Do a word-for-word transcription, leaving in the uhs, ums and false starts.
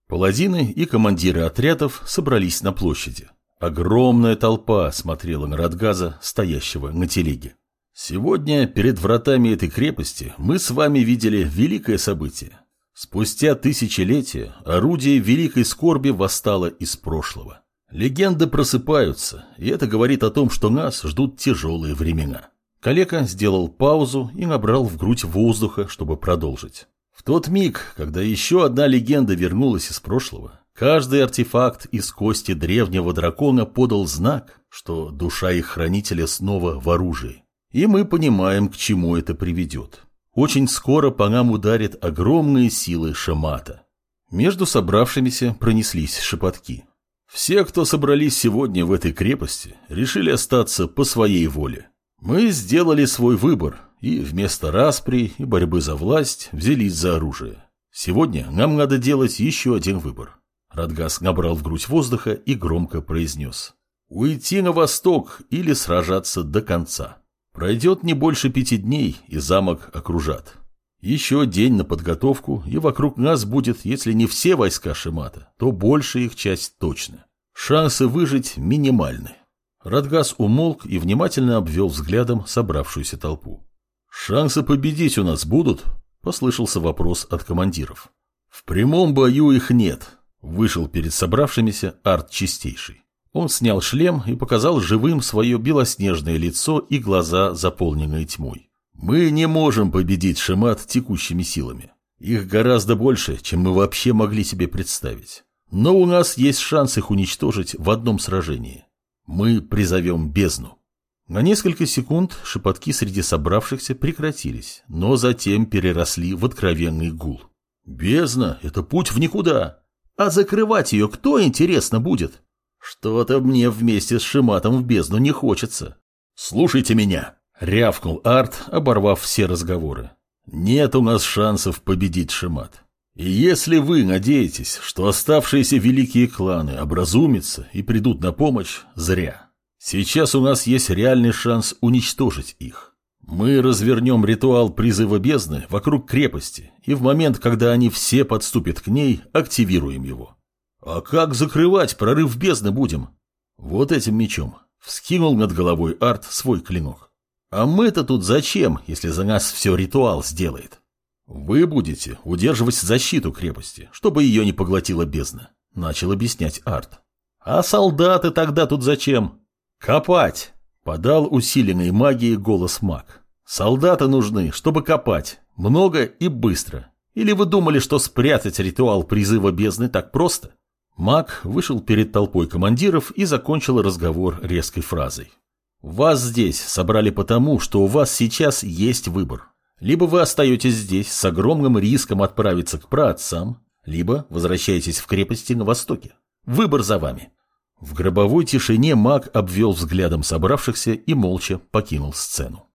Паладины и командиры отрядов собрались на площади. Огромная толпа смотрела на Радгаза, стоящего на телеге. Сегодня перед вратами этой крепости мы с вами видели великое событие. Спустя тысячелетия орудие великой скорби восстало из прошлого. Легенды просыпаются, и это говорит о том, что нас ждут тяжелые времена. Калека сделал паузу и набрал в грудь воздуха, чтобы продолжить. В тот миг, когда еще одна легенда вернулась из прошлого, каждый артефакт из кости древнего дракона подал знак, что душа их хранителя снова в оружии. И мы понимаем, к чему это приведет. Очень скоро по нам ударят огромные силы Шамата. Между собравшимися пронеслись шепотки. Все, кто собрались сегодня в этой крепости, решили остаться по своей воле. Мы сделали свой выбор, и вместо распри и борьбы за власть взялись за оружие. Сегодня нам надо делать еще один выбор. Радгаз набрал в грудь воздуха и громко произнес: уйти на восток или сражаться до конца. Пройдет не больше пяти дней, и замок окружат. Еще день на подготовку, и вокруг нас будет, если не все войска Шамата, то большая их часть точно. Шансы выжить минимальны. Радгаз умолк и внимательно обвел взглядом собравшуюся толпу. «Шансы победить у нас будут?» – послышался вопрос от командиров. «В прямом бою их нет», – вышел перед собравшимися Арт Чистейший. Он снял шлем и показал живым свое белоснежное лицо и глаза, заполненные тьмой. «Мы не можем победить Шамат текущими силами. Их гораздо больше, чем мы вообще могли себе представить. Но у нас есть шанс их уничтожить в одном сражении. Мы призовем бездну». На несколько секунд шепотки среди собравшихся прекратились, но затем переросли в откровенный гул. «Бездна — это путь в никуда. А закрывать ее кто, интересно, будет? Что-то мне вместе с Шаматом в бездну не хочется. Слушайте меня!» — рявкнул Арт, оборвав все разговоры. «Нет у нас шансов победить Шамат. И если вы надеетесь, что оставшиеся великие кланы образумятся и придут на помощь, зря. Сейчас у нас есть реальный шанс уничтожить их. Мы развернем ритуал призыва бездны вокруг крепости, и в момент, когда они все подступят к ней, активируем его. А как закрывать прорыв бездны будем? Вот этим мечом. Вскинул над головой Арт свой клинок. А мы-то тут зачем, если за нас все ритуал сделает? Вы будете удерживать защиту крепости, чтобы ее не поглотила бездна, начал объяснять Арт. А солдаты тогда тут зачем? Копать, подал усиленной магией голос маг. Солдаты нужны, чтобы копать, много и быстро. Или вы думали, что спрятать ритуал призыва бездны так просто? Маг вышел перед толпой командиров и закончил разговор резкой фразой. Вас здесь собрали потому, что у вас сейчас есть выбор. Либо вы остаетесь здесь с огромным риском отправиться к праотцам, либо возвращаетесь в крепости на востоке. Выбор за вами. В гробовой тишине маг обвел взглядом собравшихся и молча покинул сцену.